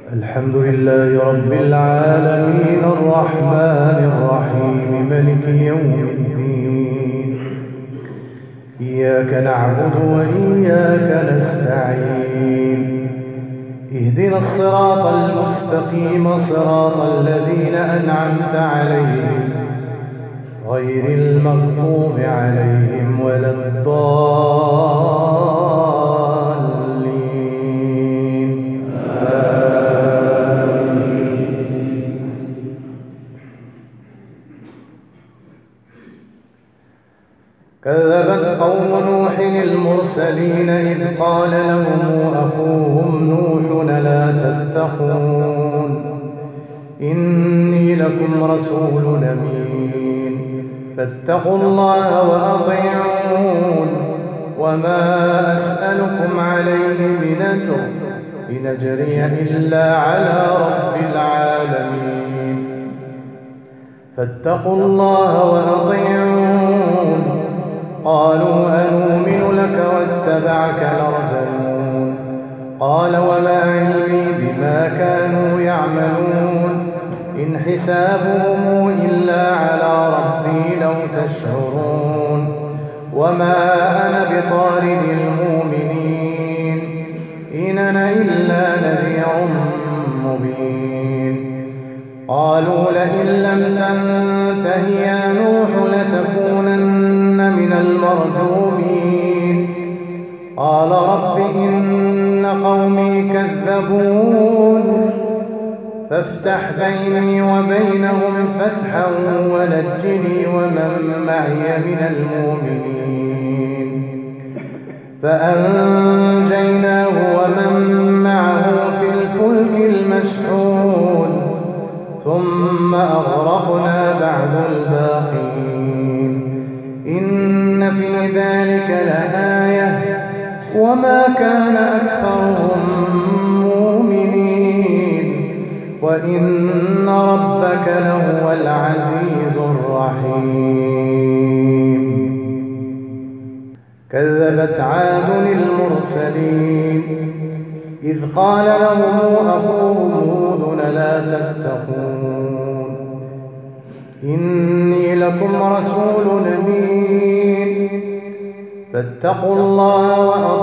الحمد لله رب العالمين الرحمن الرحيم ملك يوم الدين. إياك نعبد وإياك نستعين. اهدنا الصراط المستقيم صراط الذين أنعمت عليهم غير المغضوب عليهم ولا الضالين. كذبت قوم نوح المرسلين إذ قال لهم أخوهم نوح لا تتقون إني لكم رسول أمين فاتقوا الله وأطيعون وما أسألكم عليه من أجر إن أجري إلا على رب العالمين. فاتقوا الله وأطيعون. قالوا أنؤمن لك واتبعك الأرذلون. قال وما علمي بما كانوا يعملون إن حسابهم إلا على ربي لو تشعرون وما أنا بطارد المؤمنين إن أنا إلا نذير مبين. قالوا لئن لم تنته يا نوح لتكونن من المرجومين. قال رب إن قومي كذبون فافتح بيني وبينهم فتحا ونجني ومن معي من المؤمنين. فأنجيناه ومن معه في الفلك المشحون ثم أغرقنا بعد الباقين. إن في ذلك لآية وما كان أكثرهم مؤمنين وإن ربك لهو العزيز الرحيم. كذبت عاد المرسلين إذ قال لهم أخوهم هود لا تتقون إني لكم رسول أمين فاتقوا الله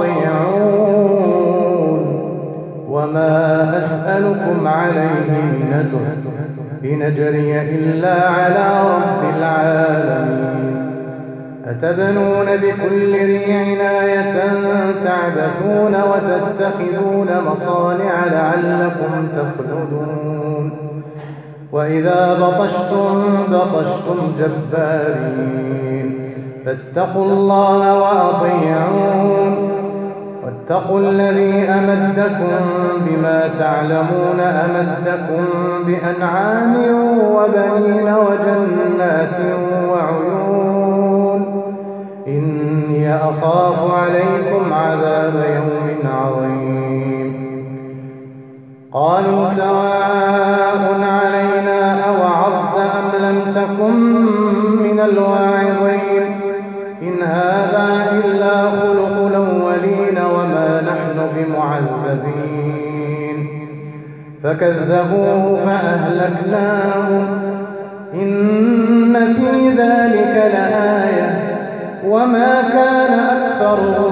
وأطيعون وما أسألكم عليه من أجر إن أجري إلا على رب العالمين. أتبنون بكل ريع آية تعبثون وتتخذون مصانع لعلكم تخلدون وإذا بطشتم جبارين. فاتقوا الله وأطيعون واتقوا الذي أمدكم بما تعلمون أمدكم بأنعام وبنين وجنات وعيون إني أخاف عليكم عذاب يوم عظيم. قالوا سواء علينا أوعظت أم لم تكن من الواعظين إن هذا إلا خلق الأولين وما نحن بمعذبين. فكذبوه فأهلكناهم إن في ذلك لآية وما كان أكثرهم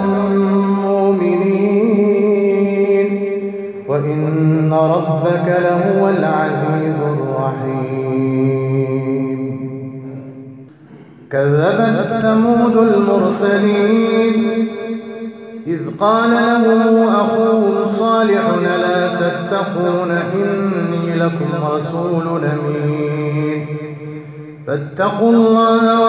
مؤمنين وإن ربك لهو العزيز الرحيم. كذبت ثمود المرسلين إذ قال لهم أخوهم صالح لا تتقون إني لكم رسول أمين فاتقوا الله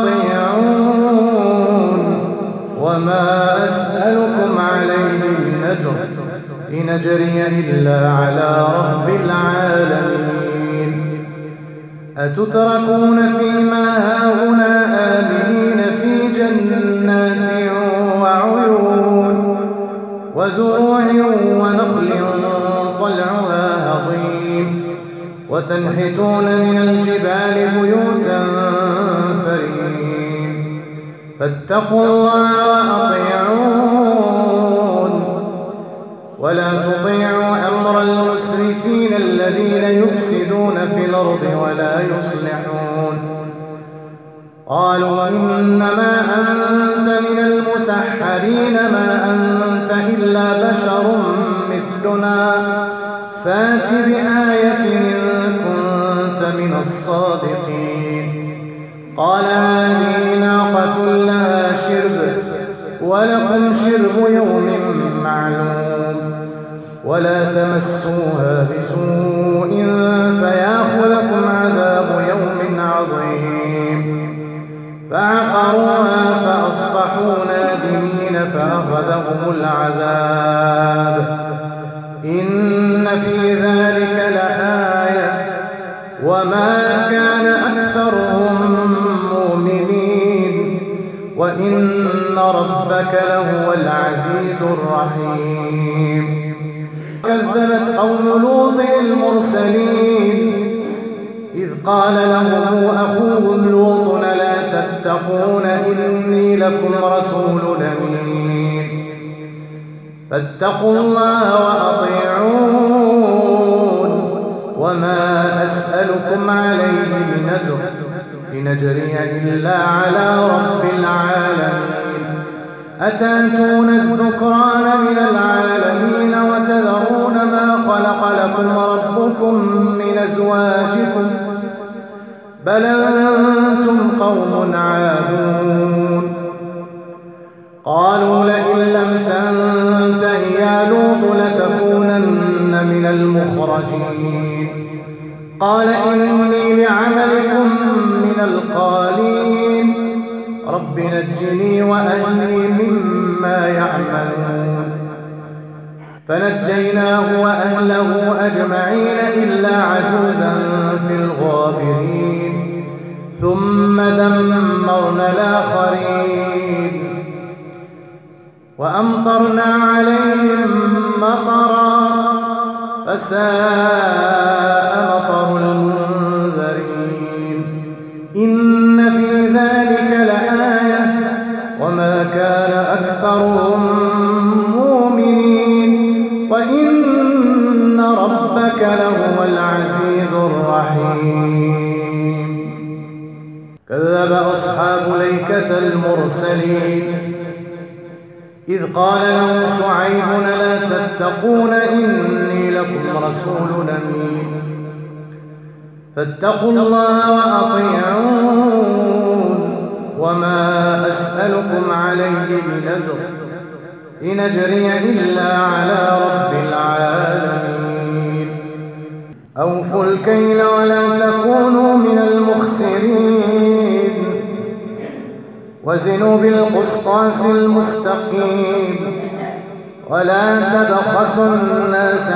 وأطيعون وما أسألكم عليه من أجر إن أجري إلا على رب العالمين. أتتركون فيما هاهنا آمنين في جنات وعيون وزروع ونخل طلعها هضيم وتنحتون من الجبال بيوتا فرين. فاتقوا الله وأطيعون ولا تطيعوا أمر المسرفين المسرفين الذين يفسدون في الأرض ولا يصلحون. قالوا إنما أنت من المسحرين ما أنت إلا بشر مثلنا فات بآية إن كنت من الصادقين. قال هذه ناقة لها شرب ولكم شرب يوم معلوم ولا تمسوها بسوء فيأخذكم عذاب يوم عظيم. فعقروها فأصبحوا نادمين فأخذهم العذاب. إن في ذلك لآية وما كان أكثرهم مؤمنين وإن ربك لهو العزيز الرحيم. كذبت قوم لوط المرسلين إذ قال لهم أخوهم لوط لا تتقون إني لكم رسول أمين فاتقوا الله وأطيعون وما أسألكم عليه من أجر إن أجري إلا على رب العالمين. أتأتون الذكران من العالمين وتذرون ما خلق لكم ربكم من أزواجكم بل أنتم قوم عادون. قالوا لئن لم تنته يا لوط لتكونن من المخرجين. قال إني لعملكم من القالين رب نجني وأهلي مما يعملون. فنجيناه وأهله أجمعين إلا عجوزا في الغابرين ثم دمرنا الآخرين وأمطرنا عليهم مطرا فساء مطر المنذرين. إن في ذلك لآية وما كان أكثرهم مؤمنين وإن ربك لهو العزيز الرحيم. كذب أصحاب الأيكة المرسلين إذ قال لهم شعيب لا تتقون إني لكم رسول أمين فاتقوا الله وأطيعون وما أسألكم عليه من أجر إن أجري إلا على رب العالمين. أوفوا الكيل ولا تكونوا من المخسرين وزنوا بالقسطاس المستقيم ولا تبخسوا الناس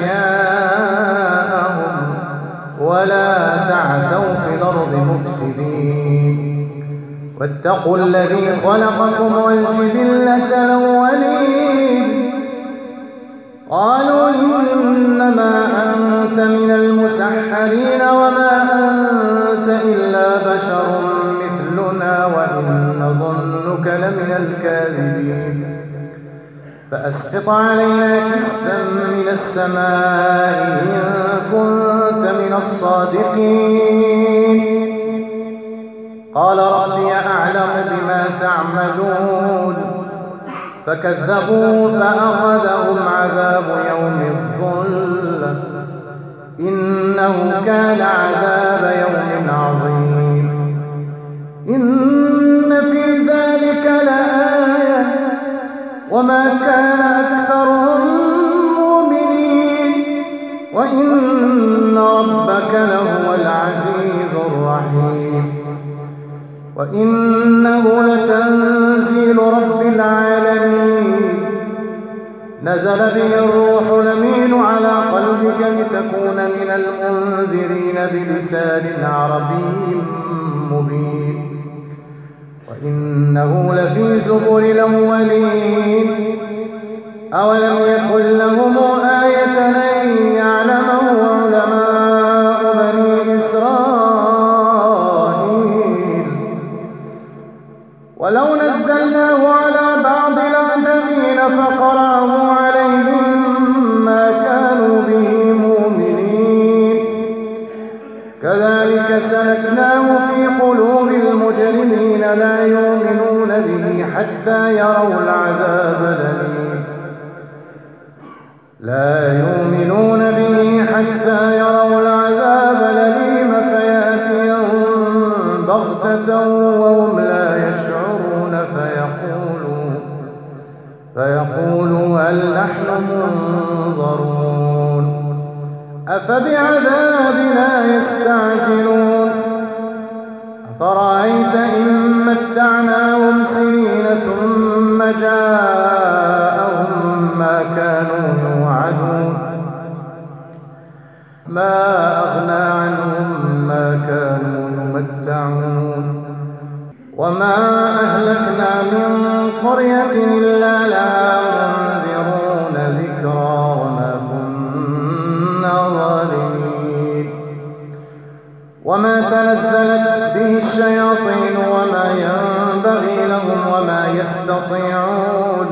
أشياءهم ولا تعثوا في الأرض مفسدين واتقوا الذي خلقكم والجبلة الأولين. قالوا إنما أنت من المسحرين وما أنت إلا بشر مثلنا وإن نظنك لمن الكاذبين فأسقط علينا كسفا من السماء إن كنت من الصادقين. قال ربي أعلم بما تعملون فكذبوا فأخذهم عذاب يوم الظلة إنه كان عذاب يوم عظيم. إن في ذلك لآية وما كان أكثرهم مؤمنين وإن ربك لهو العزيز الرحيم. وإنه لتنزيل رب العالمين نزل به الروح الأمين على قلبك لتكون من المنذرين بلسان عربي مبين وإنه لفي زبر الأولين. أولم يكن لهم آية أن يعلمه علماء بني إسرائيل ولو نزلناه على بعض الأعجمين فقرأه عليهم ما كانوا به مؤمنين. كذلك سلكناه في قلوب المجرمين لا يؤمنون به حتى يروا العذاب الأليم فيأتيهم بغتة وهم لا يشعرون فيقولوا هل نحن منظرون أفبعذابنا يستعجلون أفرأيت إن متعناهم سنين ثم جاءهم ما كانوا يوعدون ما أغنى عنهم ما كانوا يمتعون وما أهلكنا من قرية إلا لها منذرون ذكرى وما كنا ظالمين وما تنزلت به الشياطين وما ينبغي لهم وما يستطيعون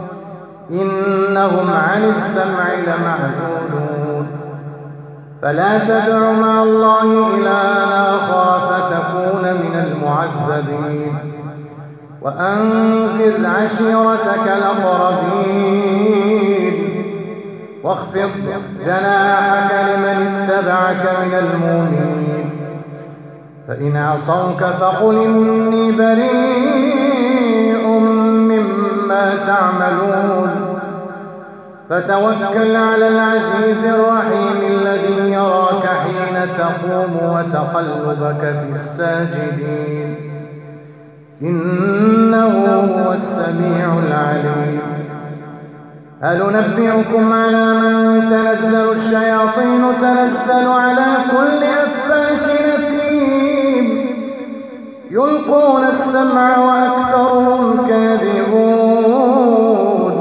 إنهم عن السمع لمعزولون فلا تدع مع الله إلها آخر فتكون من المعذبين وأنذر عشيرتك الأقربين واخفض جناحك لمن اتبعك من المؤمنين فإن عصوك فقل إني بريء مما تعملون فتوكل على العزيز الرحيم الذي يراك حين تقوم وتقلبك في الساجدين إنه هو السميع العليم هل ننبئكم على من تنزل الشياطين تنزل على كل أفاك أثيم يلقون السمع وأكثرهم كاذبون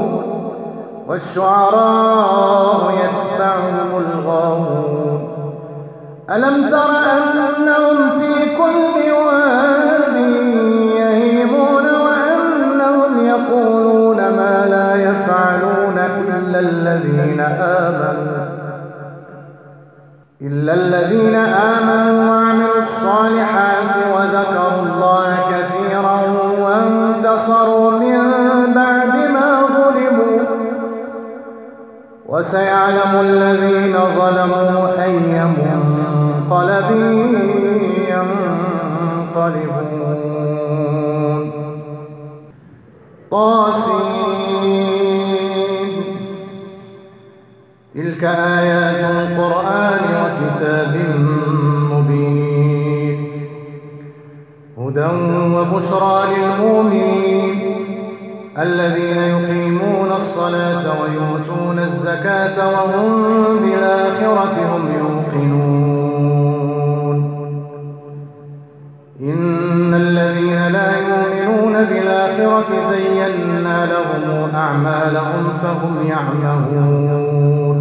والشعراء يتبعهم الغاوون ألم تر أنهم في كل واد يهيمون وأنهم يقولون ما لا يفعلون إلا الذين آمنوا وعملوا الصالحات وذكروا الله كثيرا وانتصروا من بعد ما ظلموا وسيعلم الذين ظلموا أي منقلب ينقلبون طاسين تلك آيات القرآن وكتاب مبين هدى وبشرى للمؤمنين الذين يقيمون الصلاة ويؤتون الزكاة وهم بالآخرة هم يوقنون إن الذين لا يؤمنون بالآخرة زينا لهم أعمالهم فهم يعمهون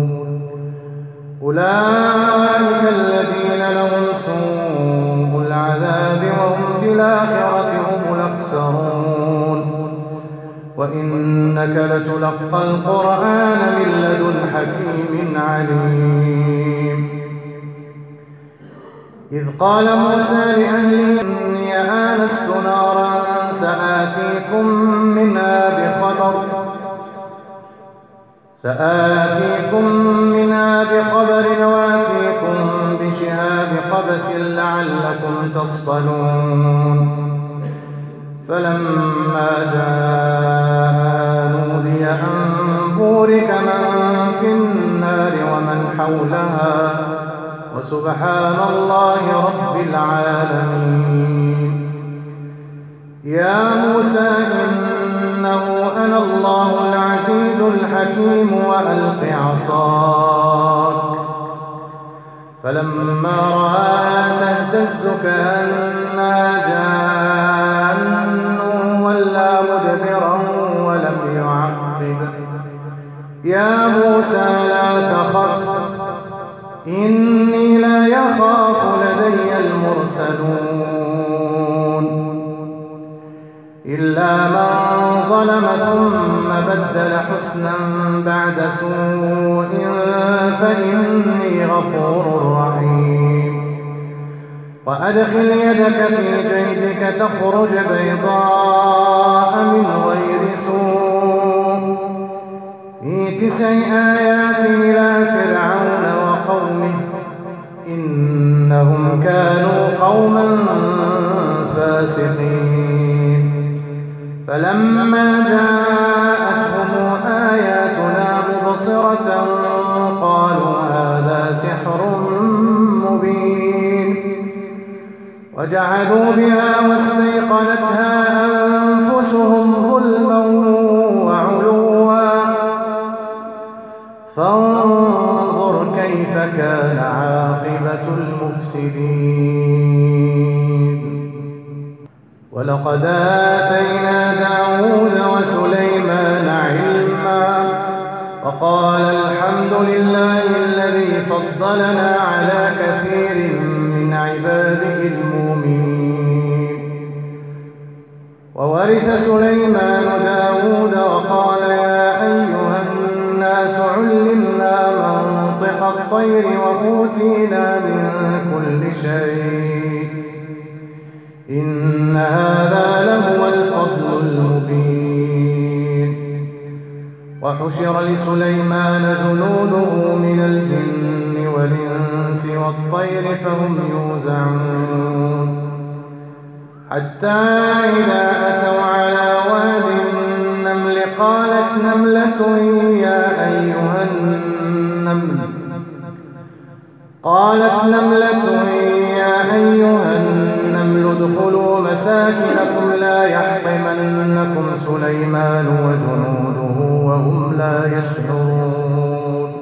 أولئك الذين لهم سوء العذاب وهم في الآخرة هم الأخسرون وإنك لتلقى القرآن من لدن حكيم عليم إذ قال موسى لأهله إني آنست نارا سآتيكم منها بخبر وآتيكم بشهاب قبس لعلكم تصطلون فلما جاء نودي أن بورك من في النار ومن حولها وسبحان الله رب العالمين يا موسى إنه أنا الله العزيز الحكيم وألق عصاك فلما رآها تهتز كأنها جان ولا مدبرا ولم يعقب يا موسى لا تخف إني لا يخاف لدي المرسلون إلا من ظلم ثم بدل حسنا بعد سوء فإني غفور رحيم وأدخل يدك في جيبك تخرج بيضاء من غير سوء في 9 آيات إلى فرعون وقومه إنهم كانوا قوما فاسقين. فلما جاءتهم آياتنا مبصرة قالوا هذا سحر مبين وجعلوا بها واستيقنتها أنفسهم ظلما وعلوا فانظر كيف كان عاقبة المفسدين. ولقد آتينا داود وسليمان علما وقال الحمد لله الذي فضلنا على كثير من عباده المؤمنين. وورث سليمان داود وقال يا أيها الناس علمنا منطق الطير وأوتينا من كل شيء إن هذا لهو الفضل المبين. وحشر لسليمان جنوده من الجن والإنس والطير فهم يوزعون حتى إذا أتوا على واد النمل قالت نملة يا أيها النمل ادخلوا مساكنكم لا يحطمنكم سليمان وجنوده وهم لا يشعرون.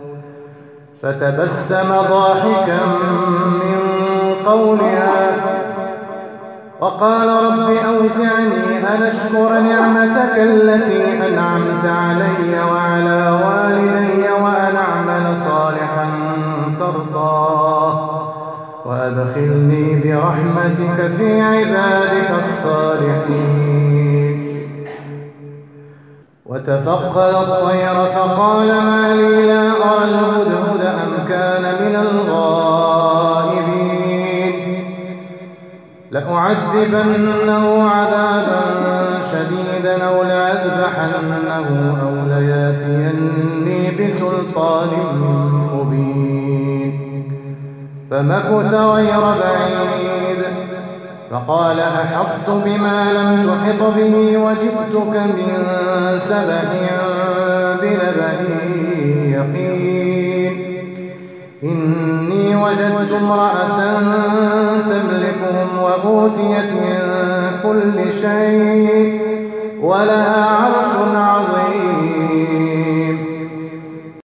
فتبسم ضاحكا من قولها وقال رب أوزعني أن أشكر نعمتك التي أنعمت علي وعلى والدي وأن أعمل صالحا ترضاه وأدخلني برحمتك في عبادك الصالحين. وتفقد الطير فقال ما لي لا أرى الهدهد أم كان من الغائبين لأعذبنه عذابا شديدا أو لأذبحنه أو لياتيني بسلطان مبين. فمكث غير بعيد فقال أحطت بما لم تحط به وجئتك من سبأ بنبأ يقين إني وجدت امرأة تملكهم وأوتيت من كل شيء ولها عرش عظيم.